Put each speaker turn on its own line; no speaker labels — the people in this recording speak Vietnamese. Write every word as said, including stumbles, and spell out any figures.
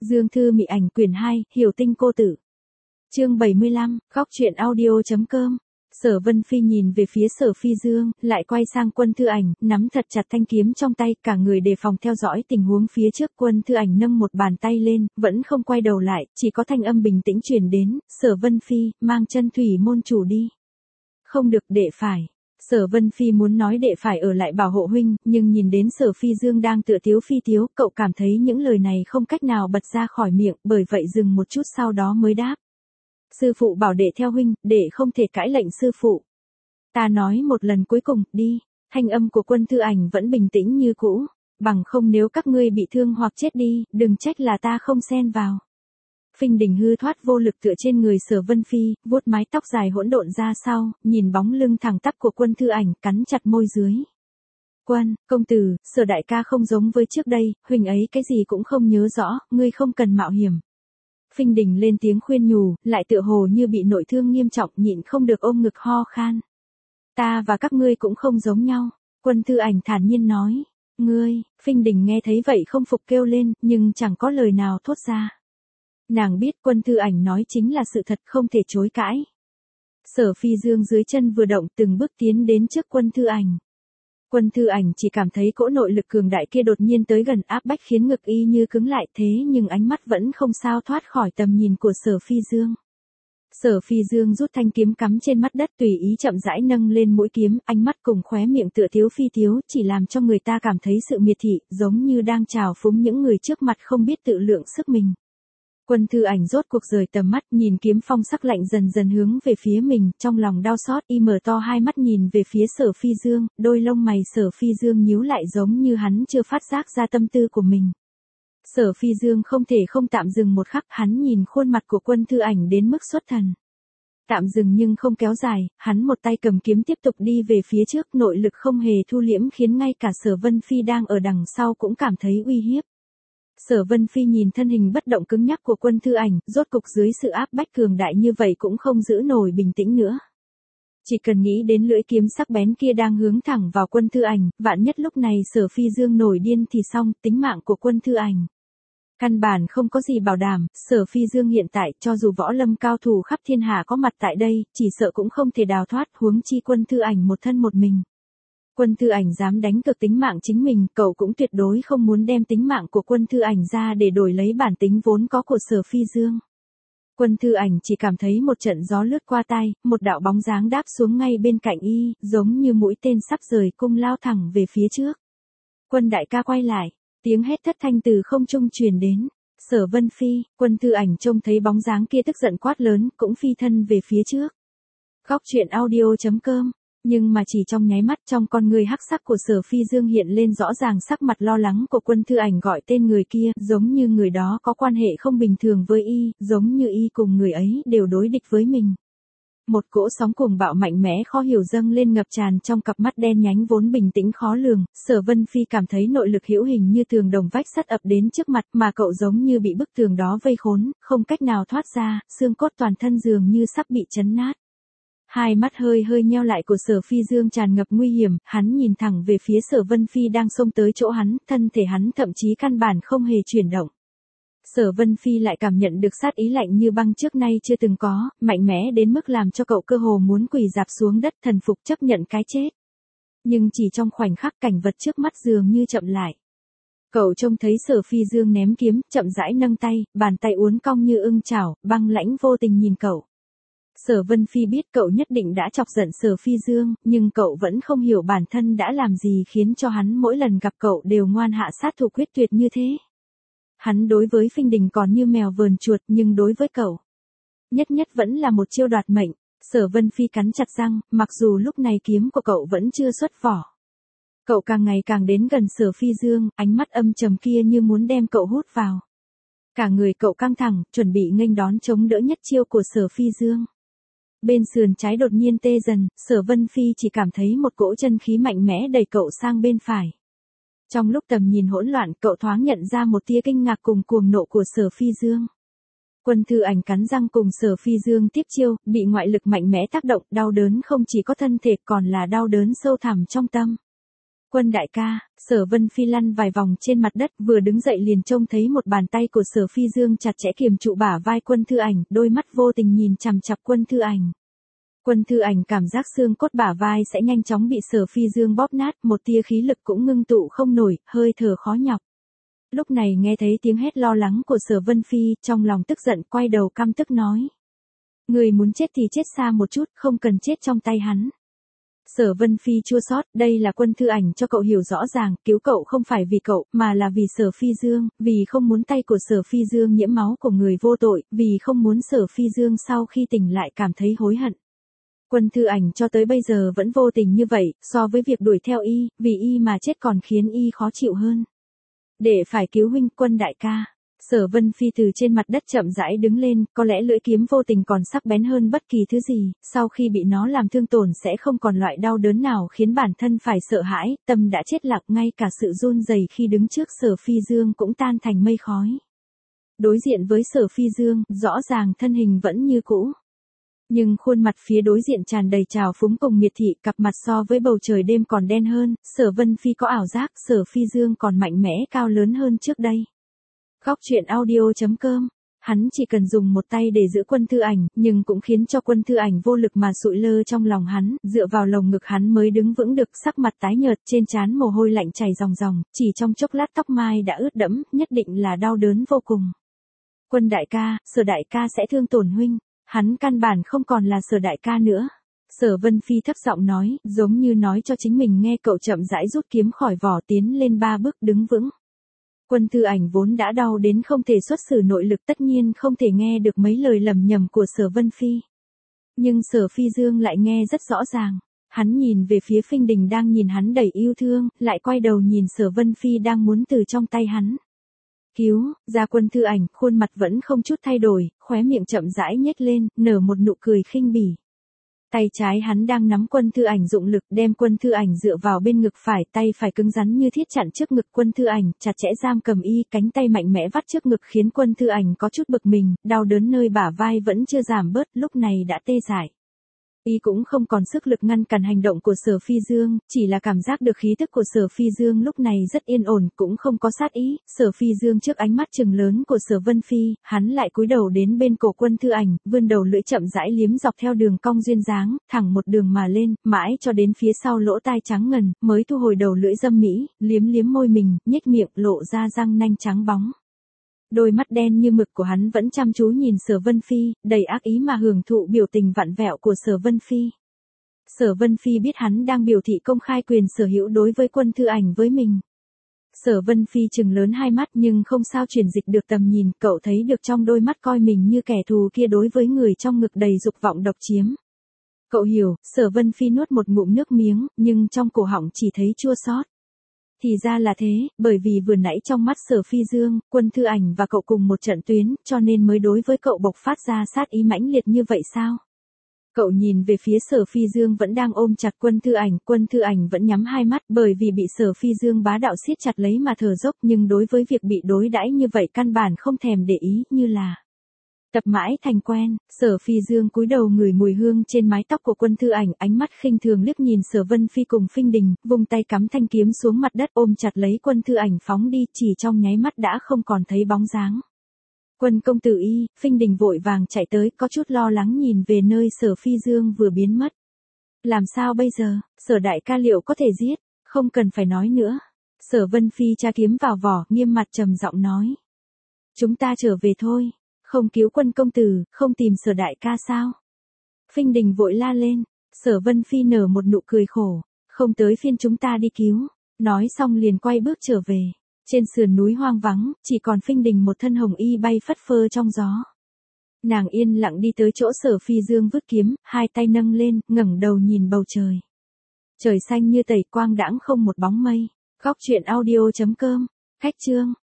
Dương Thư Mị Ảnh quyển hai, Hiểu Tinh Cô Tử. Chương bảy mươi lăm, góc truyện audio.com. Sở Vân Phi nhìn về phía Sở Phi Dương, lại quay sang Quân Thư Ảnh, nắm thật chặt thanh kiếm trong tay, cả người đề phòng theo dõi tình huống phía trước. Quân Thư Ảnh nâng một bàn tay lên, vẫn không quay đầu lại, chỉ có thanh âm bình tĩnh truyền đến, Sở Vân Phi, mang chân thủy môn chủ đi. Không được, đệ phải. Sở Vân Phi muốn nói đệ phải ở lại bảo hộ huynh, nhưng nhìn đến Sở Phi Dương đang tựa tiếu phi tiếu, cậu cảm thấy những lời này không cách nào bật ra khỏi miệng, bởi vậy dừng một chút sau đó mới đáp. Sư phụ bảo đệ theo huynh, đệ không thể cãi lệnh sư phụ. Ta nói một lần cuối cùng, đi. Thanh âm của Quân Thư Ảnh vẫn bình tĩnh như cũ, bằng không nếu các ngươi bị thương hoặc chết đi, đừng trách là ta không xen vào. Phinh Đình hư thoát vô lực tựa trên người Sở Vân Phi, vuốt mái tóc dài hỗn độn ra sau, nhìn bóng lưng thẳng tắp của Quân Thư Ảnh, cắn chặt môi dưới. Quân, công tử, Sở đại ca không giống với trước đây, huynh ấy cái gì cũng không nhớ rõ, ngươi không cần mạo hiểm. Phinh Đình lên tiếng khuyên nhủ, lại tựa hồ như bị nội thương nghiêm trọng, nhịn không được ôm ngực ho khan. Ta và các ngươi cũng không giống nhau, Quân Thư Ảnh thản nhiên nói. Ngươi, Phinh Đình nghe thấy vậy không phục kêu lên, nhưng chẳng có lời nào thốt ra. Nàng biết Quân Thư Ảnh nói chính là sự thật, không thể chối cãi. Sở Phi Dương dưới chân vừa động, từng bước tiến đến trước Quân Thư Ảnh. Quân Thư Ảnh chỉ cảm thấy cỗ nội lực cường đại kia đột nhiên tới gần, áp bách khiến ngực y như cứng lại, thế nhưng ánh mắt vẫn không sao thoát khỏi tầm nhìn của Sở Phi Dương. Sở Phi Dương rút thanh kiếm cắm trên mắt đất, tùy ý chậm rãi nâng lên mũi kiếm, ánh mắt cùng khóe miệng tựa tiếu phi tiếu, chỉ làm cho người ta cảm thấy sự miệt thị, giống như đang trào phúng những người trước mặt không biết tự lượng sức mình. Quân Thư Ảnh rốt cuộc rời tầm mắt, nhìn kiếm phong sắc lạnh dần dần hướng về phía mình, trong lòng đau xót, y mở to hai mắt nhìn về phía Sở Phi Dương, đôi lông mày Sở Phi Dương nhíu lại giống như hắn chưa phát giác ra tâm tư của mình. Sở Phi Dương không thể không tạm dừng một khắc, hắn nhìn khuôn mặt của Quân Thư Ảnh đến mức xuất thần. Tạm dừng nhưng không kéo dài, hắn một tay cầm kiếm tiếp tục đi về phía trước, nội lực không hề thu liễm khiến ngay cả Sở Vân Phi đang ở đằng sau cũng cảm thấy uy hiếp. Sở Vân Phi nhìn thân hình bất động cứng nhắc của Quân Thư Ảnh, rốt cục dưới sự áp bách cường đại như vậy cũng không giữ nổi bình tĩnh nữa. Chỉ cần nghĩ đến lưỡi kiếm sắc bén kia đang hướng thẳng vào Quân Thư Ảnh, vạn nhất lúc này Sở Phi Dương nổi điên thì xong, tính mạng của Quân Thư Ảnh. Căn bản không có gì bảo đảm, Sở Phi Dương hiện tại cho dù võ lâm cao thủ khắp thiên hạ có mặt tại đây, chỉ sợ cũng không thể đào thoát, huống chi Quân Thư Ảnh một thân một mình. Quân Thư Ảnh dám đánh cược tính mạng chính mình, cậu cũng tuyệt đối không muốn đem tính mạng của Quân Thư Ảnh ra để đổi lấy bản tính vốn có của Sở Phi Dương. Quân Thư Ảnh chỉ cảm thấy một trận gió lướt qua tai, một đạo bóng dáng đáp xuống ngay bên cạnh y, giống như mũi tên sắp rời cung lao thẳng về phía trước. Quân đại ca quay lại, tiếng hét thất thanh từ không trung truyền đến. Sở Vân Phi, Quân Thư Ảnh trông thấy bóng dáng kia tức giận quát lớn, cũng phi thân về phía trước. Góc truyện audio.com. Nhưng mà chỉ trong nháy mắt, trong con người hắc sắc của Sở Phi Dương hiện lên rõ ràng sắc mặt lo lắng của Quân Thư Ảnh, gọi tên người kia, giống như người đó có quan hệ không bình thường với y, giống như y cùng người ấy đều đối địch với mình. Một cỗ sóng cuồng bạo mạnh mẽ khó hiểu dâng lên ngập tràn trong cặp mắt đen nhánh vốn bình tĩnh khó lường. Sở Vân Phi cảm thấy nội lực hữu hình như tường đồng vách sắt ập đến trước mặt, mà cậu giống như bị bức tường đó vây khốn, không cách nào thoát ra, xương cốt toàn thân dường như sắp bị chấn nát. Hai mắt hơi hơi nheo lại của Sở Phi Dương tràn ngập nguy hiểm, hắn nhìn thẳng về phía Sở Vân Phi đang xông tới chỗ hắn, thân thể hắn thậm chí căn bản không hề chuyển động. Sở Vân Phi lại cảm nhận được sát ý lạnh như băng trước nay chưa từng có, mạnh mẽ đến mức làm cho cậu cơ hồ muốn quỳ rạp xuống đất thần phục chấp nhận cái chết. Nhưng chỉ trong khoảnh khắc cảnh vật trước mắt dường như chậm lại. Cậu trông thấy Sở Phi Dương ném kiếm, chậm rãi nâng tay, bàn tay uốn cong như ưng chảo, băng lãnh vô tình nhìn cậu. Sở Vân Phi biết cậu nhất định đã chọc giận Sở Phi Dương, nhưng cậu vẫn không hiểu bản thân đã làm gì khiến cho hắn mỗi lần gặp cậu đều ngoan hạ sát thủ quyết tuyệt như thế. Hắn đối với Phinh Đình còn như mèo vờn chuột, nhưng đối với cậu, nhất nhất vẫn là một chiêu đoạt mệnh. Sở Vân Phi cắn chặt răng, mặc dù lúc này kiếm của cậu vẫn chưa xuất vỏ. Cậu càng ngày càng đến gần Sở Phi Dương, ánh mắt âm trầm kia như muốn đem cậu hút vào. Cả người cậu căng thẳng, chuẩn bị nghênh đón chống đỡ nhất chiêu của Sở Phi Dương. Bên sườn trái đột nhiên tê dần, Sở Vân Phi chỉ cảm thấy một cỗ chân khí mạnh mẽ đẩy cậu sang bên phải. Trong lúc tầm nhìn hỗn loạn, cậu thoáng nhận ra một tia kinh ngạc cùng cuồng nộ của Sở Phi Dương. Quân Thư Ảnh cắn răng cùng Sở Phi Dương tiếp chiêu, bị ngoại lực mạnh mẽ tác động, đau đớn không chỉ có thân thể còn là đau đớn sâu thẳm trong tâm. Quân đại ca, Sở Vân Phi lăn vài vòng trên mặt đất, vừa đứng dậy liền trông thấy một bàn tay của Sở Phi Dương chặt chẽ kiềm trụ bả vai Quân Thư Ảnh, đôi mắt vô tình nhìn chằm chằm Quân Thư Ảnh. Quân Thư Ảnh cảm giác xương cốt bả vai sẽ nhanh chóng bị Sở Phi Dương bóp nát, một tia khí lực cũng ngưng tụ không nổi, hơi thở khó nhọc. Lúc này nghe thấy tiếng hét lo lắng của Sở Vân Phi, trong lòng tức giận quay đầu căm tức nói. Người muốn chết thì chết xa một chút, không cần chết trong tay hắn. Sở Vân Phi chua xót, đây là Quân Thư Ảnh cho cậu hiểu rõ ràng, cứu cậu không phải vì cậu, mà là vì Sở Phi Dương, vì không muốn tay của Sở Phi Dương nhiễm máu của người vô tội, vì không muốn Sở Phi Dương sau khi tỉnh lại cảm thấy hối hận. Quân Thư Ảnh cho tới bây giờ vẫn vô tình như vậy, so với việc đuổi theo y, vì y mà chết còn khiến y khó chịu hơn. Để phải cứu huynh, Quân đại ca. Sở Vân Phi từ trên mặt đất chậm rãi đứng lên, có lẽ lưỡi kiếm vô tình còn sắc bén hơn bất kỳ thứ gì, sau khi bị nó làm thương tổn sẽ không còn loại đau đớn nào khiến bản thân phải sợ hãi, tâm đã chết lặng, ngay cả sự run rẩy khi đứng trước Sở Phi Dương cũng tan thành mây khói. Đối diện với Sở Phi Dương, rõ ràng thân hình vẫn như cũ. Nhưng khuôn mặt phía đối diện tràn đầy trào phúng cùng miệt thị, cặp mặt so với bầu trời đêm còn đen hơn, Sở Vân Phi có ảo giác Sở Phi Dương còn mạnh mẽ cao lớn hơn trước đây. Góc truyện audio chấm com. Hắn chỉ cần dùng một tay để giữ Quân Thư Ảnh, nhưng cũng khiến cho Quân Thư Ảnh vô lực mà sụi lơ trong lòng hắn, dựa vào lồng ngực hắn mới đứng vững được, sắc mặt tái nhợt, trên trán mồ hôi lạnh chảy ròng ròng, chỉ trong chốc lát tóc mai đã ướt đẫm, nhất định là đau đớn vô cùng. Quân đại ca, Sở đại ca sẽ thương tổn huynh, hắn căn bản không còn là Sở đại ca nữa. Sở Vân Phi thấp giọng nói, giống như nói cho chính mình nghe, cậu chậm rãi rút kiếm khỏi vỏ, tiến lên ba bước đứng vững. Quân Thư Ảnh vốn đã đau đến không thể xuất xử nội lực, tất nhiên không thể nghe được mấy lời lầm nhầm của Sở Vân Phi. Nhưng Sở Phi Dương lại nghe rất rõ ràng. Hắn nhìn về phía Phinh Đình đang nhìn hắn đầy yêu thương, lại quay đầu nhìn Sở Vân Phi đang muốn từ trong tay hắn cứu ra Quân Thư Ảnh, khuôn mặt vẫn không chút thay đổi, khóe miệng chậm rãi nhếch lên, nở một nụ cười khinh bỉ. Tay trái hắn đang nắm Quân Thư Ảnh dụng lực đem Quân Thư Ảnh dựa vào bên ngực phải, tay phải cứng rắn như thiết chặn trước ngực Quân Thư Ảnh, chặt chẽ giam cầm y, cánh tay mạnh mẽ vắt trước ngực khiến Quân Thư Ảnh có chút bực mình, đau đớn nơi bả vai vẫn chưa giảm bớt, lúc này đã tê dại. Y cũng không còn sức lực ngăn cản hành động của Sở Phi Dương, chỉ là cảm giác được khí tức của Sở Phi Dương lúc này rất yên ổn, cũng không có sát ý. Sở Phi Dương trước ánh mắt trừng lớn của Sở Vân Phi, hắn lại cúi đầu đến bên cổ Quân Thư Ảnh, vươn đầu lưỡi chậm rãi liếm dọc theo đường cong duyên dáng, thẳng một đường mà lên, mãi cho đến phía sau lỗ tai trắng ngần, mới thu hồi đầu lưỡi dâm mỹ, liếm liếm môi mình, nhếch miệng, lộ ra răng nanh trắng bóng. Đôi mắt đen như mực của hắn vẫn chăm chú nhìn Sở Vân Phi, đầy ác ý mà hưởng thụ biểu tình vặn vẹo của Sở Vân Phi. Sở Vân Phi biết hắn đang biểu thị công khai quyền sở hữu đối với Quân Thư Ảnh với mình. Sở Vân Phi trừng lớn hai mắt nhưng không sao chuyển dịch được tầm nhìn, cậu thấy được trong đôi mắt coi mình như kẻ thù kia đối với người trong ngực đầy dục vọng độc chiếm. Cậu hiểu, Sở Vân Phi nuốt một ngụm nước miếng, nhưng trong cổ họng chỉ thấy chua xót. Thì ra là thế, bởi vì vừa nãy trong mắt Sở Phi Dương, Quân Thư Ảnh và cậu cùng một trận tuyến, cho nên mới đối với cậu bộc phát ra sát ý mãnh liệt như vậy sao? Cậu nhìn về phía Sở Phi Dương vẫn đang ôm chặt Quân Thư Ảnh, Quân Thư Ảnh vẫn nhắm hai mắt bởi vì bị Sở Phi Dương bá đạo siết chặt lấy mà thở dốc, nhưng đối với việc bị đối đãi như vậy căn bản không thèm để ý, như là tập mãi thành quen. Sở Phi Dương cúi đầu ngửi mùi hương trên mái tóc của Quân Thư Ảnh, ánh mắt khinh thường liếc nhìn Sở Vân Phi cùng Phinh Đình, vung tay cắm thanh kiếm xuống mặt đất ôm chặt lấy Quân Thư Ảnh phóng đi, chỉ trong nháy mắt đã không còn thấy bóng dáng. Quân công tử y, Phinh Đình vội vàng chạy tới, có chút lo lắng nhìn về nơi Sở Phi Dương vừa biến mất. Làm sao bây giờ, Sở đại ca liệu có thể giết, không cần phải nói nữa. Sở Vân Phi tra kiếm vào vỏ, nghiêm mặt trầm giọng nói. Chúng ta trở về thôi. Không cứu Quân công tử, không tìm Sở đại ca sao? Phinh Đình vội la lên. Sở Vân Phi nở một nụ cười khổ. Không tới phiên chúng ta đi cứu. Nói xong liền quay bước trở về. Trên sườn núi hoang vắng, chỉ còn Phinh Đình một thân hồng y bay phất phơ trong gió. Nàng yên lặng đi tới chỗ Sở Phi Dương vứt kiếm, hai tay nâng lên, ngẩng đầu nhìn bầu trời. Trời xanh như tẩy, quang đãng không một bóng mây. Góc truyện audio chấm com. Cách chương.